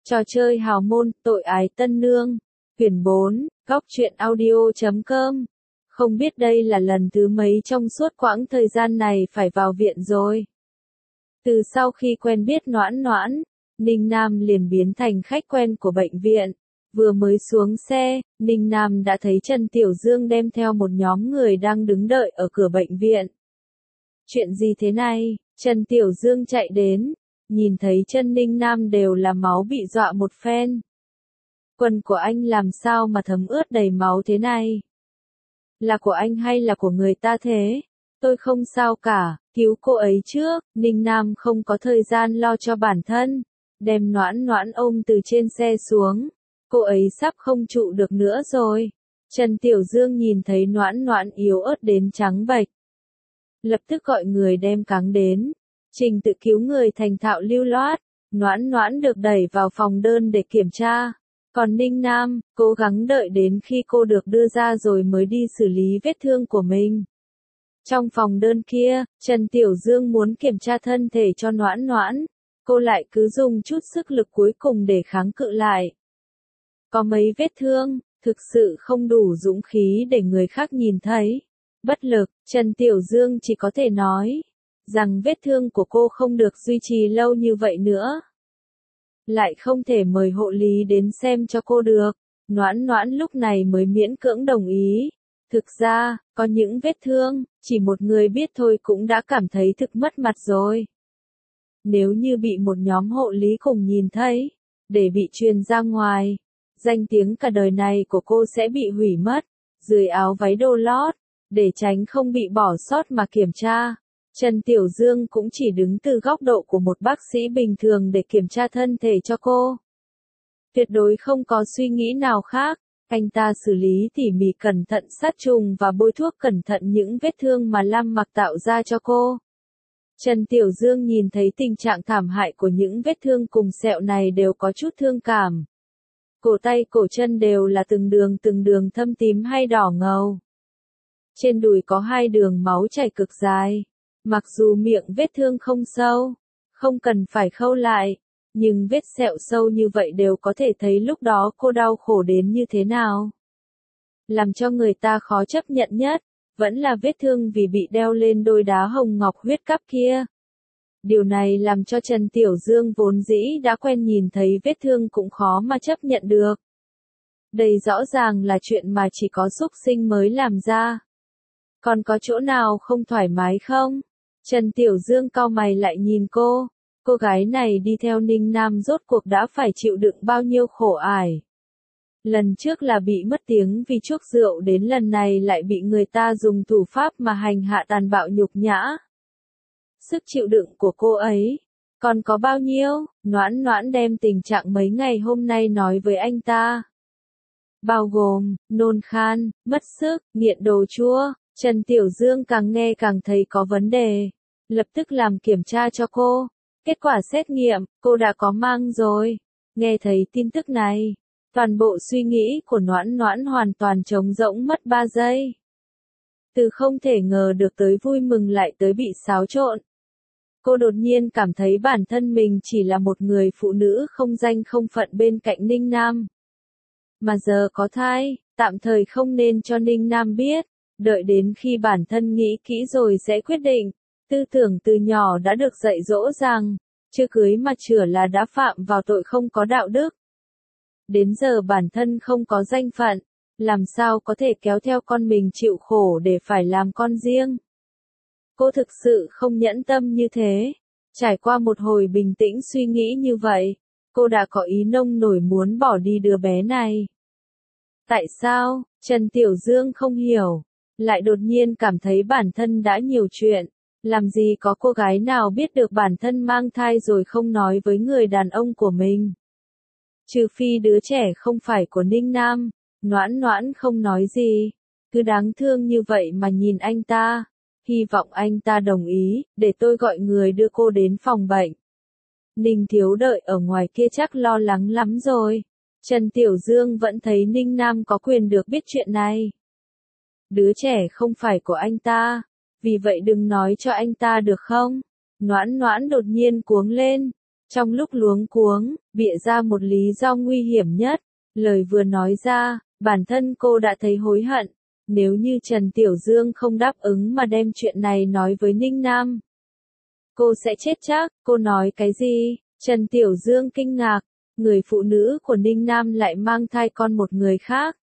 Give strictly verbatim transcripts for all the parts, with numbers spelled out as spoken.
Trò chơi hào môn, tội ái tân nương. Quyển bốn, góc truyện audio chấm com. Không biết đây là lần thứ mấy trong suốt quãng thời gian này phải vào viện rồi. Từ sau khi quen biết Noãn Noãn, Ninh Nam liền biến thành khách quen của bệnh viện. Vừa mới xuống xe, Ninh Nam đã thấy Trần Tiểu Dương đem theo một nhóm người đang đứng đợi ở cửa bệnh viện. Chuyện gì thế này? Trần Tiểu Dương chạy đến, nhìn thấy chân Ninh Nam đều là máu bị dọa một phen. Quần của anh làm sao mà thấm ướt đầy máu thế này? Là của anh hay là của người ta thế? Tôi không sao cả, cứu cô ấy trước. Ninh Nam không có thời gian lo cho bản thân, đem Noãn Noãn ôm từ trên xe xuống. Cô ấy sắp không trụ được nữa rồi. Trần Tiểu Dương nhìn thấy Noãn Noãn yếu ớt đến trắng bệch, lập tức gọi người đem cáng đến. Trình tự cứu người thành thạo lưu loát, Noãn Noãn được đẩy vào phòng đơn để kiểm tra. Còn Ninh Nam, cố gắng đợi đến khi cô được đưa ra rồi mới đi xử lý vết thương của mình. Trong phòng đơn kia, Trần Tiểu Dương muốn kiểm tra thân thể cho Noãn Noãn, cô lại cứ dùng chút sức lực cuối cùng để kháng cự lại. Có mấy vết thương, thực sự không đủ dũng khí để người khác nhìn thấy. Bất lực, Trần Tiểu Dương chỉ có thể nói rằng vết thương của cô không được duy trì lâu như vậy nữa. Lại không thể mời hộ lý đến xem cho cô được. Noãn Noãn lúc này mới miễn cưỡng đồng ý. Thực ra, có những vết thương, chỉ một người biết thôi cũng đã cảm thấy thực mất mặt rồi. Nếu như bị một nhóm hộ lý cùng nhìn thấy, để bị truyền ra ngoài, danh tiếng cả đời này của cô sẽ bị hủy mất. Dưới áo váy đồ lót, để tránh không bị bỏ sót mà kiểm tra, Trần Tiểu Dương cũng chỉ đứng từ góc độ của một bác sĩ bình thường để kiểm tra thân thể cho cô. Tuyệt đối không có suy nghĩ nào khác, anh ta xử lý tỉ mỉ cẩn thận sát trùng và bôi thuốc cẩn thận những vết thương mà Lam Mặc tạo ra cho cô. Trần Tiểu Dương nhìn thấy tình trạng thảm hại của những vết thương cùng sẹo này đều có chút thương cảm. Cổ tay cổ chân đều là từng đường từng đường thâm tím hay đỏ ngầu. Trên đùi có hai đường máu chảy cực dài. Mặc dù miệng vết thương không sâu, không cần phải khâu lại, nhưng vết sẹo sâu như vậy đều có thể thấy lúc đó cô đau khổ đến như thế nào. Làm cho người ta khó chấp nhận nhất, vẫn là vết thương vì bị đeo lên đôi đá hồng ngọc huyết cắp kia. Điều này làm cho Trần Tiểu Dương vốn dĩ đã quen nhìn thấy vết thương cũng khó mà chấp nhận được. Đây rõ ràng là chuyện mà chỉ có súc sinh mới làm ra. Còn có chỗ nào không thoải mái không? Trần Tiểu Dương cau mày lại nhìn cô. Cô gái này đi theo Ninh Nam rốt cuộc đã phải chịu đựng bao nhiêu khổ ải. Lần trước là bị mất tiếng vì chuốc rượu, đến lần này lại bị người ta dùng thủ pháp mà hành hạ tàn bạo nhục nhã. Sức chịu đựng của cô ấy còn có bao nhiêu? Noãn Noãn đem tình trạng mấy ngày hôm nay nói với anh ta. Bao gồm, nôn khan, mất sức, nghiện đồ chua. Trần Tiểu Dương càng nghe càng thấy có vấn đề. Lập tức làm kiểm tra cho cô. Kết quả xét nghiệm, cô đã có mang rồi. Nghe thấy tin tức này, toàn bộ suy nghĩ của Noãn Noãn hoàn toàn trống rỗng mất ba giây. Từ không thể ngờ được tới vui mừng lại tới bị xáo trộn. Cô đột nhiên cảm thấy bản thân mình chỉ là một người phụ nữ không danh không phận bên cạnh Ninh Nam. Mà giờ có thai, tạm thời không nên cho Ninh Nam biết. Đợi đến khi bản thân nghĩ kỹ rồi sẽ quyết định. Tư tưởng từ nhỏ đã được dạy dỗ rằng, chưa cưới mà chửa là đã phạm vào tội không có đạo đức. Đến giờ bản thân không có danh phận, làm sao có thể kéo theo con mình chịu khổ để phải làm con riêng. Cô thực sự không nhẫn tâm như thế. Trải qua một hồi bình tĩnh suy nghĩ như vậy, cô đã có ý nông nổi muốn bỏ đi đứa bé này. Tại sao? Trần Tiểu Dương không hiểu. Lại đột nhiên cảm thấy bản thân đã nhiều chuyện. Làm gì có cô gái nào biết được bản thân mang thai rồi không nói với người đàn ông của mình. Trừ phi đứa trẻ không phải của Ninh Nam. Noãn Noãn không nói gì, cứ đáng thương như vậy mà nhìn anh ta. Hy vọng anh ta đồng ý, để tôi gọi người đưa cô đến phòng bệnh. Ninh Thiếu đợi ở ngoài kia chắc lo lắng lắm rồi. Trần Tiểu Dương vẫn thấy Ninh Nam có quyền được biết chuyện này. Đứa trẻ không phải của anh ta, vì vậy đừng nói cho anh ta được không? Noãn Noãn đột nhiên cuống lên, Trong lúc luống cuống, bịa ra một lý do nguy hiểm nhất, lời vừa nói ra, bản thân cô đã thấy hối hận. Nếu như Trần Tiểu Dương không đáp ứng mà đem chuyện này nói với Ninh Nam, cô sẽ chết chắc. Cô nói cái gì? Trần Tiểu Dương kinh ngạc, người phụ nữ của Ninh Nam lại mang thai con một người khác.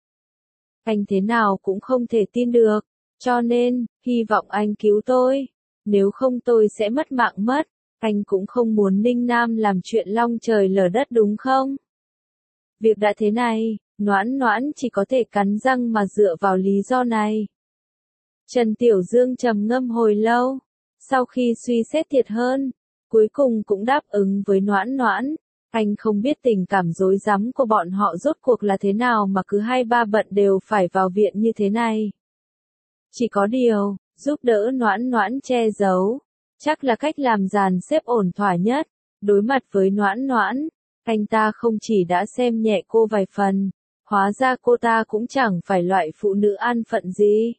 Anh thế nào cũng không thể tin được, cho nên, hy vọng anh cứu tôi, nếu không tôi sẽ mất mạng mất. Anh cũng không muốn Ninh Nam làm chuyện long trời lở đất đúng không? Việc đã thế này, Noãn Noãn chỉ có thể cắn răng mà dựa vào lý do này. Trần Tiểu Dương trầm ngâm hồi lâu, sau khi suy xét thiệt hơn, cuối cùng cũng đáp ứng với Noãn Noãn. Anh không biết tình cảm rối rắm của bọn họ rốt cuộc là thế nào mà cứ hai ba bận đều phải vào viện như thế này. Chỉ có điều, giúp đỡ Noãn Noãn che giấu, chắc là cách làm dàn xếp ổn thỏa nhất. Đối mặt với Noãn Noãn, anh ta không chỉ đã xem nhẹ cô vài phần, hóa ra cô ta cũng chẳng phải loại phụ nữ an phận gì.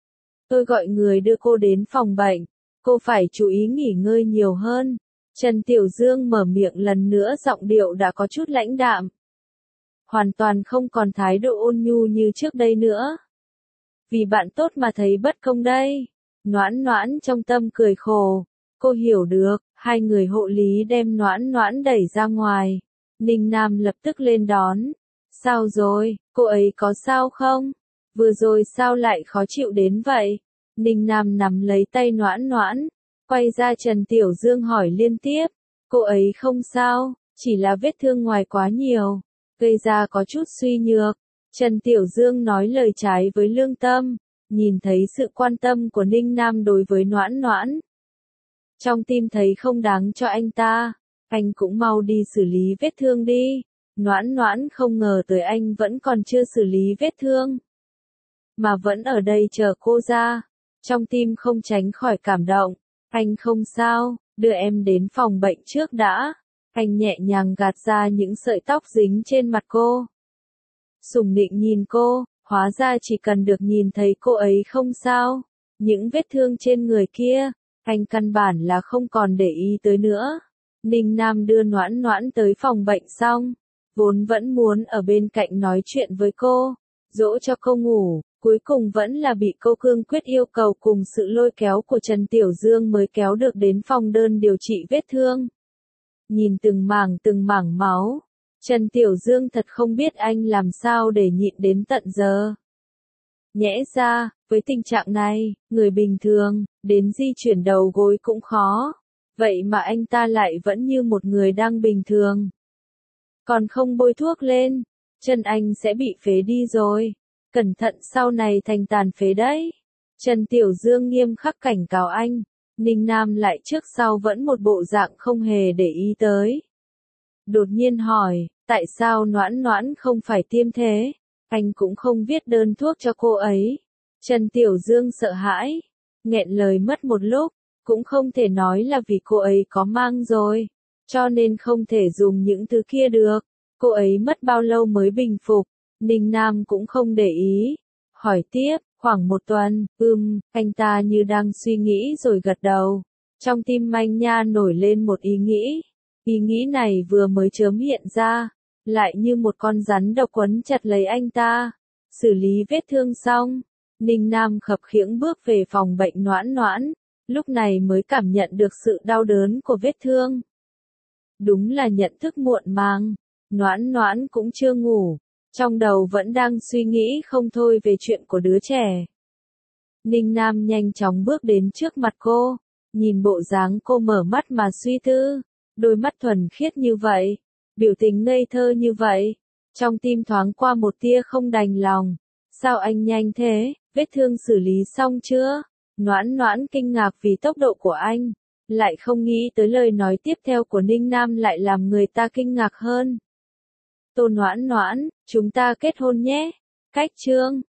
Tôi gọi người đưa cô đến phòng bệnh, cô phải chú ý nghỉ ngơi nhiều hơn. Trần Tiểu Dương mở miệng lần nữa, giọng điệu đã có chút lãnh đạm. Hoàn toàn không còn thái độ ôn nhu như trước đây nữa. Vì bạn tốt mà thấy bất công đây. Noãn Noãn trong tâm cười khổ. Cô hiểu được, hai người hộ lý đem Noãn Noãn đẩy ra ngoài. Ninh Nam lập tức lên đón. Sao rồi, cô ấy có sao không? Vừa rồi sao lại khó chịu đến vậy? Ninh Nam nắm lấy tay Noãn Noãn, quay ra Trần Tiểu Dương hỏi liên tiếp. Cô ấy không sao, chỉ là vết thương ngoài quá nhiều, gây ra có chút suy nhược. Trần Tiểu Dương nói lời trái với lương tâm, nhìn thấy sự quan tâm của Ninh Nam đối với Noãn Noãn. Trong tim thấy không đáng cho anh ta, anh cũng mau đi xử lý vết thương đi. Noãn Noãn không ngờ tới anh vẫn còn chưa xử lý vết thương, mà vẫn ở đây chờ cô ra. Trong tim không tránh khỏi cảm động. Anh không sao, đưa em đến phòng bệnh trước đã. Anh nhẹ nhàng gạt ra những sợi tóc dính trên mặt cô. Sùng nịnh nhìn cô, hóa ra chỉ cần được nhìn thấy cô ấy không sao. Những vết thương trên người kia, anh căn bản là không còn để ý tới nữa. Ninh Nam đưa Noãn Noãn tới phòng bệnh xong, vốn vẫn muốn ở bên cạnh nói chuyện với cô, dỗ cho cô ngủ. Cuối cùng vẫn là bị cô cương quyết yêu cầu cùng sự lôi kéo của Trần Tiểu Dương mới kéo được đến phòng đơn điều trị vết thương. Nhìn từng mảng từng mảng máu, Trần Tiểu Dương thật không biết anh làm sao để nhịn đến tận giờ. Nhẽ ra, với tình trạng này, người bình thường, đến di chuyển đầu gối cũng khó. Vậy mà anh ta lại vẫn như một người đang bình thường. Còn không bôi thuốc lên, chân anh sẽ bị phế đi rồi. Cẩn thận sau này thành tàn phế đấy. Trần Tiểu Dương nghiêm khắc cảnh cáo anh. Ninh Nam lại trước sau vẫn một bộ dạng không hề để ý tới. Đột nhiên hỏi, tại sao Noãn Noãn không phải tiêm thế? Anh cũng không viết đơn thuốc cho cô ấy. Trần Tiểu Dương sợ hãi, nghẹn lời mất một lúc, cũng không thể nói là vì cô ấy có mang rồi, cho nên không thể dùng những thứ kia được. Cô ấy mất bao lâu mới bình phục? Ninh Nam cũng không để ý. Hỏi tiếp, khoảng một tuần. Ừm, anh ta như đang suy nghĩ rồi gật đầu. Trong tim Manh Nha nổi lên một ý nghĩ. Ý nghĩ này vừa mới chớm hiện ra, lại như một con rắn độc quấn chặt lấy anh ta. Xử lý vết thương xong, Ninh Nam khập khiễng bước về phòng bệnh Noãn Noãn, lúc này mới cảm nhận được sự đau đớn của vết thương. Đúng là nhận thức muộn màng, Noãn Noãn cũng chưa ngủ, trong đầu vẫn đang suy nghĩ không thôi về chuyện của đứa trẻ. Ninh Nam nhanh chóng bước đến trước mặt cô, nhìn bộ dáng cô mở mắt mà suy tư, đôi mắt thuần khiết như vậy, biểu tình ngây thơ như vậy, trong tim thoáng qua một tia không đành lòng. Sao anh nhanh thế, vết thương xử lý xong chưa? Noãn Noãn kinh ngạc vì tốc độ của anh, lại không nghĩ tới lời nói tiếp theo của Ninh Nam lại làm người ta kinh ngạc hơn. Tô Noãn Noãn, chúng ta kết hôn nhé. Cách chương